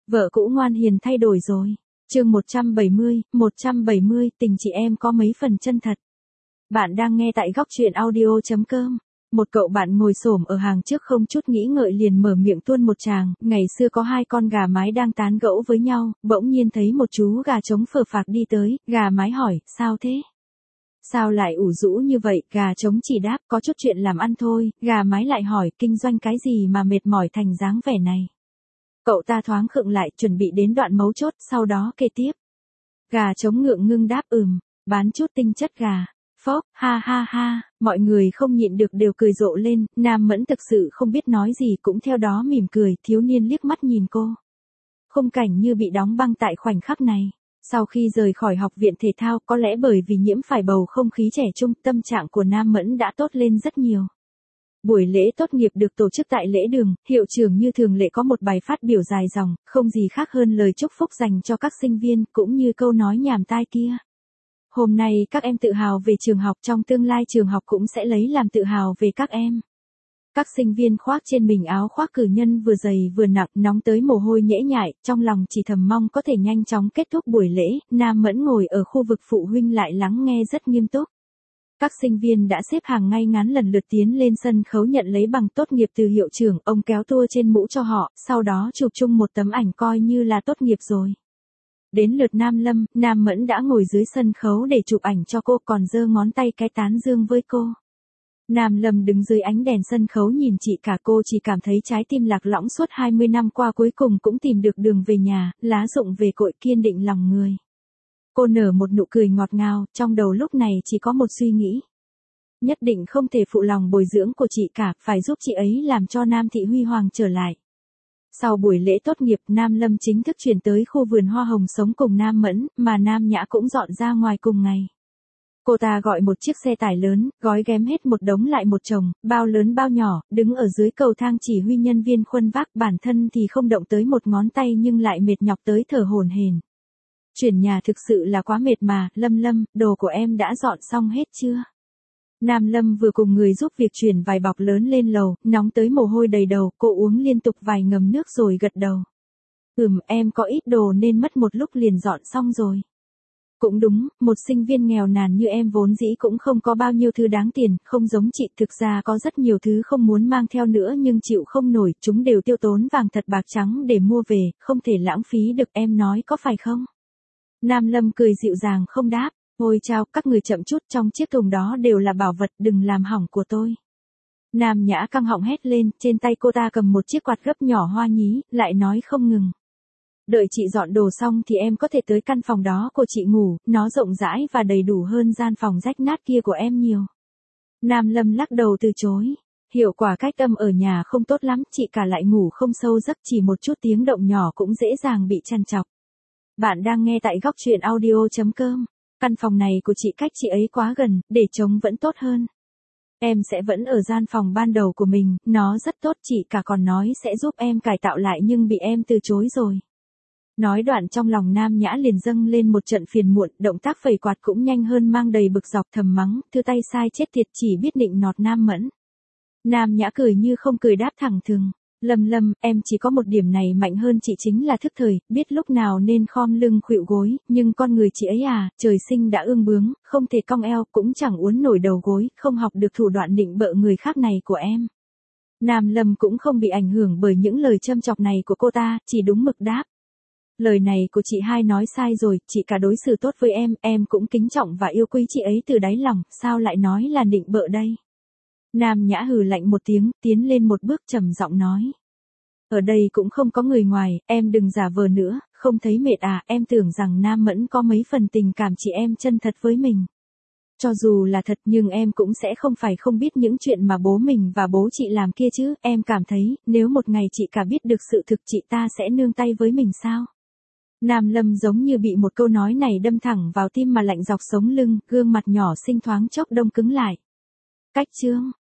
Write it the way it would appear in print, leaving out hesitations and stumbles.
Vợ cũ ngoan hiền thay đổi rồi. Chương 170, tình chị em có mấy phần chân thật. Bạn đang nghe tại góc truyện audio.com. Một cậu bạn ngồi xổm ở hàng trước không chút nghĩ ngợi liền mở miệng tuôn một tràng. Ngày xưa có hai con gà mái đang tán gẫu với nhau, bỗng nhiên thấy một chú gà trống phờ phạc đi tới, gà mái hỏi, sao thế? Sao lại ủ rũ như vậy? Gà trống chỉ đáp, có chút chuyện làm ăn thôi. Gà mái lại hỏi, kinh doanh cái gì mà mệt mỏi thành dáng vẻ này? Cậu ta thoáng khựng lại, chuẩn bị đến đoạn mấu chốt, sau đó kể tiếp. Gà trống ngượng ngưng đáp bán chút tinh chất gà. Phốc, ha ha ha, mọi người không nhịn được đều cười rộ lên, Nam Mẫn thực sự không biết nói gì cũng theo đó mỉm cười, thiếu niên liếc mắt nhìn cô. Khung cảnh như bị đóng băng tại khoảnh khắc này. Sau khi rời khỏi học viện thể thao, có lẽ bởi vì nhiễm phải bầu không khí trẻ trung, tâm trạng của Nam Mẫn đã tốt lên rất nhiều. Buổi lễ tốt nghiệp được tổ chức tại lễ đường, hiệu trưởng như thường lệ có một bài phát biểu dài dòng, không gì khác hơn lời chúc phúc dành cho các sinh viên, cũng như câu nói nhảm tai kia. Hôm nay các em tự hào về trường học, trong tương lai trường học cũng sẽ lấy làm tự hào về các em. Các sinh viên khoác trên mình áo khoác cử nhân vừa dày vừa nặng, nóng tới mồ hôi nhễ nhại, trong lòng chỉ thầm mong có thể nhanh chóng kết thúc buổi lễ. Nam Mẫn ngồi ở khu vực phụ huynh lại lắng nghe rất nghiêm túc. Các sinh viên đã xếp hàng ngay ngắn lần lượt tiến lên sân khấu nhận lấy bằng tốt nghiệp từ hiệu trưởng, ông kéo tua trên mũ cho họ, sau đó chụp chung một tấm ảnh coi như là tốt nghiệp rồi. Đến lượt Nam Lâm, Nam Mẫn đã ngồi dưới sân khấu để chụp ảnh cho cô, còn giơ ngón tay cái tán dương với cô. Nam Lâm đứng dưới ánh đèn sân khấu nhìn chị cả, cô chỉ cảm thấy trái tim lạc lõng suốt 20 năm qua cuối cùng cũng tìm được đường về nhà, lá rụng về cội, kiên định lòng người. Cô nở một nụ cười ngọt ngào, trong đầu lúc này chỉ có một suy nghĩ. Nhất định không thể phụ lòng bồi dưỡng của chị cả, phải giúp chị ấy làm cho Nam Thị huy hoàng trở lại. Sau buổi lễ tốt nghiệp, Nam Lâm chính thức chuyển tới khu vườn hoa hồng sống cùng Nam Mẫn, mà Nam Nhã cũng dọn ra ngoài cùng ngày. Cô ta gọi một chiếc xe tải lớn, gói ghém hết một đống lại một chồng, bao lớn bao nhỏ, đứng ở dưới cầu thang chỉ huy nhân viên khuân vác, bản thân thì không động tới một ngón tay nhưng lại mệt nhọc tới thở hổn hển. Chuyển nhà thực sự là quá mệt mà, Lâm, đồ của em đã dọn xong hết chưa? Nam Lâm vừa cùng người giúp việc chuyển vài bọc lớn lên lầu, nóng tới mồ hôi đầy đầu, cô uống liên tục vài ngụm nước rồi gật đầu. Em có ít đồ nên mất một lúc liền dọn xong rồi. Cũng đúng, một sinh viên nghèo nàn như em vốn dĩ cũng không có bao nhiêu thứ đáng tiền, không giống chị, thực ra có rất nhiều thứ không muốn mang theo nữa nhưng chịu không nổi, chúng đều tiêu tốn vàng thật bạc trắng để mua về, không thể lãng phí được, em nói có phải không? Nam Lâm cười dịu dàng không đáp. Ôi chao, các người chậm chút, trong chiếc thùng đó đều là bảo vật, đừng làm hỏng của tôi. Nam Nhã căng họng hét lên, trên tay cô ta cầm một chiếc quạt gấp nhỏ hoa nhí, lại nói không ngừng. Đợi chị dọn đồ xong thì em có thể tới căn phòng đó của chị ngủ, nó rộng rãi và đầy đủ hơn gian phòng rách nát kia của em nhiều. Nam Lâm lắc đầu từ chối. Hiệu quả cách âm ở nhà không tốt lắm, chị cả lại ngủ không sâu giấc, chỉ một chút tiếng động nhỏ cũng dễ dàng bị trằn trọc. Bạn đang nghe tại góc truyện audio.com. Căn phòng này của chị cách chị ấy quá gần, để trống vẫn tốt hơn. Em sẽ vẫn ở gian phòng ban đầu của mình, nó rất tốt, chị cả còn nói sẽ giúp em cải tạo lại nhưng bị em từ chối rồi. Nói đoạn trong lòng Nam Nhã liền dâng lên một trận phiền muộn, động tác phẩy quạt cũng nhanh hơn mang đầy bực dọc, thầm mắng, thư tay sai chết tiệt, chỉ biết nịnh nọt Nam Mẫn. Nam Nhã cười như không cười đáp thẳng thừng. Lâm, em chỉ có một điểm này mạnh hơn chị chính là thức thời, biết lúc nào nên khom lưng khuỵu gối, nhưng con người chị ấy trời sinh đã ương bướng, không thể cong eo, cũng chẳng uốn nổi đầu gối, không học được thủ đoạn nịnh bợ người khác này của em. Nam Lâm cũng không bị ảnh hưởng bởi những lời châm chọc này của cô ta, chỉ đúng mực đáp. Lời này của chị hai nói sai rồi, chị cả đối xử tốt với em cũng kính trọng và yêu quý chị ấy từ đáy lòng, sao lại nói là nịnh bợ đây? Nam Nhã hừ lạnh một tiếng, tiến lên một bước trầm giọng nói. Ở đây cũng không có người ngoài, em đừng giả vờ nữa, không thấy mệt em tưởng rằng Nam Mẫn có mấy phần tình cảm chị em chân thật với mình. Cho dù là thật nhưng em cũng sẽ không phải không biết những chuyện mà bố mình và bố chị làm kia chứ, em cảm thấy, nếu một ngày chị cả biết được sự thực chị ta sẽ nương tay với mình sao? Nam Lâm giống như bị một câu nói này đâm thẳng vào tim mà lạnh dọc sống lưng, gương mặt nhỏ xinh thoáng chốc đông cứng lại. Cách chương